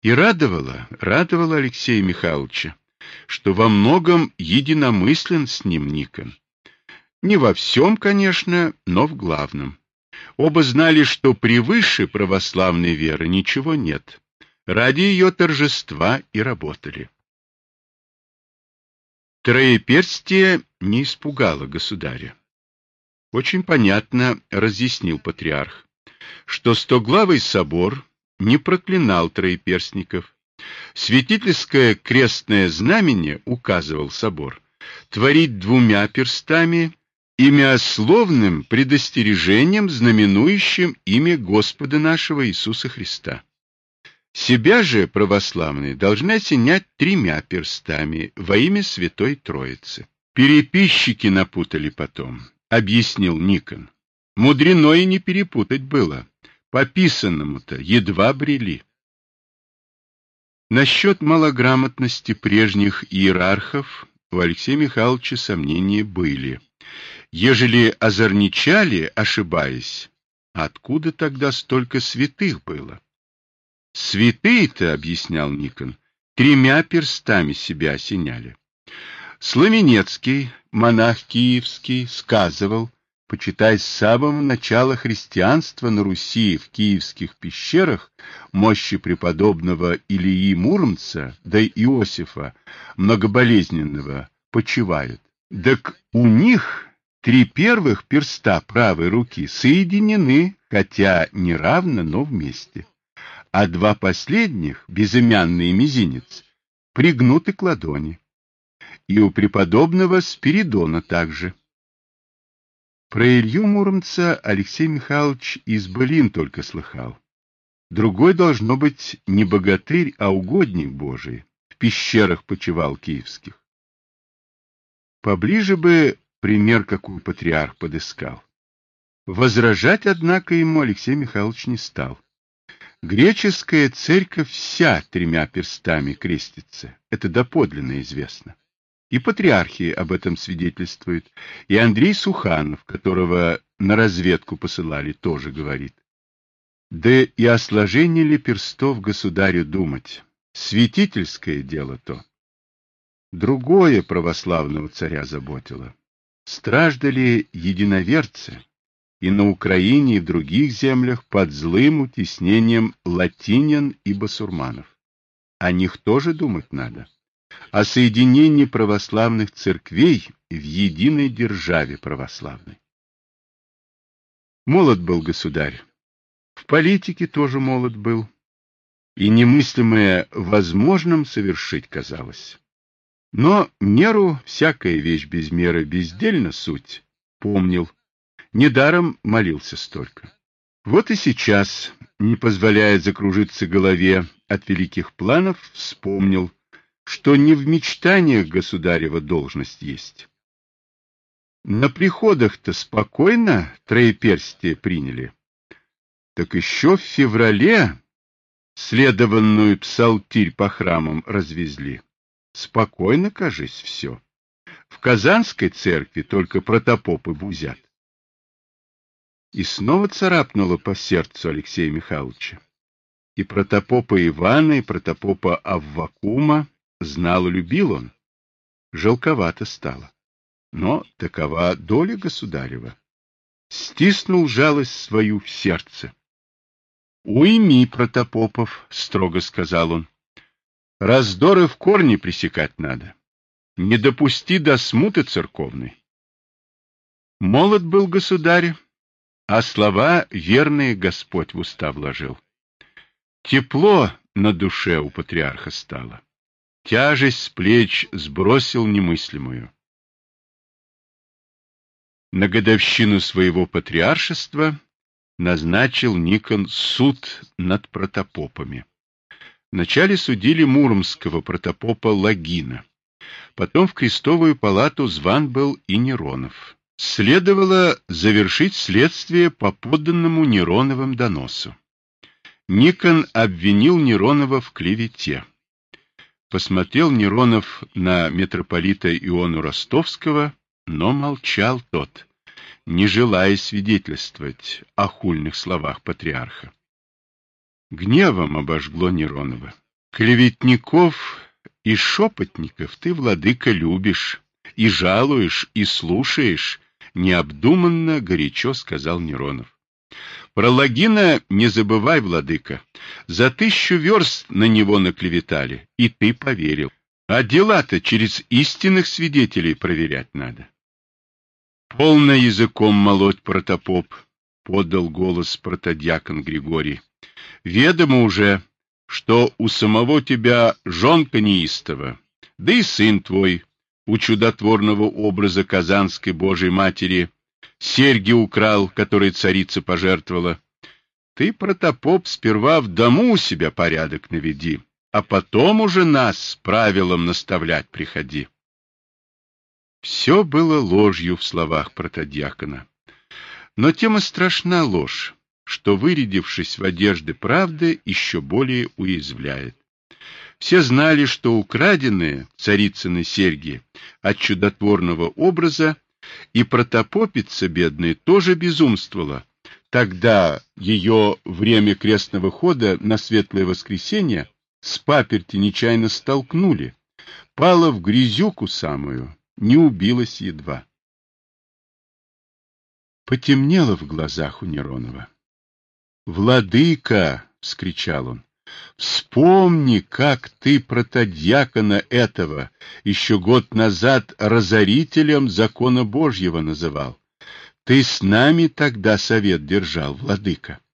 И радовало Алексея Михайловича, что во многом единомыслен с ним Никон. Не во всем, конечно, но в главном. Оба знали, что превыше православной веры ничего нет. Ради ее торжества и работали. Троеперстие не испугало государя. Очень понятно разъяснил патриарх, что Стоглавый собор не проклинал троеперстников. Святительское крестное знамение, указывал собор, творить двумя перстами, имяословным предостережением, знаменующим имя Господа нашего Иисуса Христа. Себя же православные должны осенять тремя перстами во имя Святой Троицы. Переписчики напутали потом, объяснил Никон. Мудрено и не перепутать было. По писанному-то едва брели. Насчет малограмотности прежних иерархов у Алексея Михайловича сомнения были. Ежели озорничали, ошибаясь, откуда тогда столько святых было? Святые-то, объяснял Никон, тремя перстами себя осеняли. Славенецкий, монах киевский, сказывал, почитай, с самого начала христианства на Руси в киевских пещерах мощи преподобного Илии Муромца да Иосифа многоболезненного почивают. Так у них три первых перста правой руки соединены, хотя не равно, но вместе. А два последних, безымянный и мизинец, пригнуты к ладони. И у преподобного Спиридона также. Про Илью Муромца Алексей Михайлович из былин только слыхал. Другой, должно быть, не богатырь, а угодник Божий, в пещерах почивал киевских. Поближе бы пример, какой патриарх подыскал. Возражать, однако, ему Алексей Михайлович не стал. Греческая церковь вся тремя перстами крестится, это доподлинно известно. И патриархи об этом свидетельствуют, и Андрей Суханов, которого на разведку посылали, тоже говорит. Да и о сложении ли перстов государю думать, святительское дело то. Другое православного царя заботило. Страждали единоверцы, и на Украине и в других землях под злым утеснением латинян и басурманов. О них тоже думать надо. О соединении православных церквей в единой державе православной. Молод был государь, в политике тоже молод был, и немыслимое возможным совершить казалось. Но меру всякая вещь без меры бездельна суть, помнил. Недаром молился столько. Вот и сейчас, не позволяя закружиться голове от великих планов, вспомнил, что не в мечтаниях государева должность есть. На приходах-то спокойно троеперстие приняли. Так еще в феврале следованную псалтирь по храмам развезли. Спокойно, кажись, все. В Казанской церкви только протопопы бузят. И снова царапнуло по сердцу Алексея Михайловича. И протопопа Ивана, и протопопа Аввакума знал и любил он. Жалковато стало. Но такова доля государева. Стиснул жалость свою в сердце. — Уйми, протопопов, — строго сказал он. — Раздоры в корне пресекать надо. Не допусти до смуты церковной. Молод был государь, а слова верные Господь в уста вложил. Тепло на душе у патриарха стало. Тяжесть с плеч сбросил немыслимую. На годовщину своего патриаршества назначил Никон суд над протопопами. Вначале судили муромского протопопа Логина. Потом в крестовую палату зван был и Неронов. Следовало завершить следствие по подданному Нероновым доносу. Никон обвинил Неронова в клевете. Посмотрел Неронов на митрополита Иону Ростовского, но молчал тот, не желая свидетельствовать о хульных словах патриарха. Гневом обожгло Неронова. Клеветников и шепотников ты, владыка, любишь, и жалуешь, и слушаешь, необдуманно горячо сказал Неронов. Про Логина не забывай, владыка. За 1000 верст на него наклеветали, и ты поверил. А дела-то через истинных свидетелей проверять надо. Полно языком молоть, протопоп, подал голос протодьякон Григорий. Ведомо уже, что у самого тебя жонка неистова, да и сын твой у чудотворного образа Казанской Божией Матери серьги украл, которые царица пожертвовала. Ты, протопоп, сперва в дому у себя порядок наведи, а потом уже нас правилам наставлять приходи. Все было ложью в словах протодьякона. Но тем и страшна ложь, что, вырядившись в одежды правды, еще более уязвляет. Все знали, что украденные царицыны серьги от чудотворного образа, и протопопица бедная тоже безумствовала. Тогда ее время крестного хода на Светлое Воскресенье с паперти нечаянно столкнули, пала в грязюку самую, не убилась едва. Потемнело в глазах у Неронова. «Владыка!» — вскричал он. «Вспомни, как ты протодьякона этого еще год назад разорителем закона Божьего называл. Ты с нами тогда совет держал, владыка.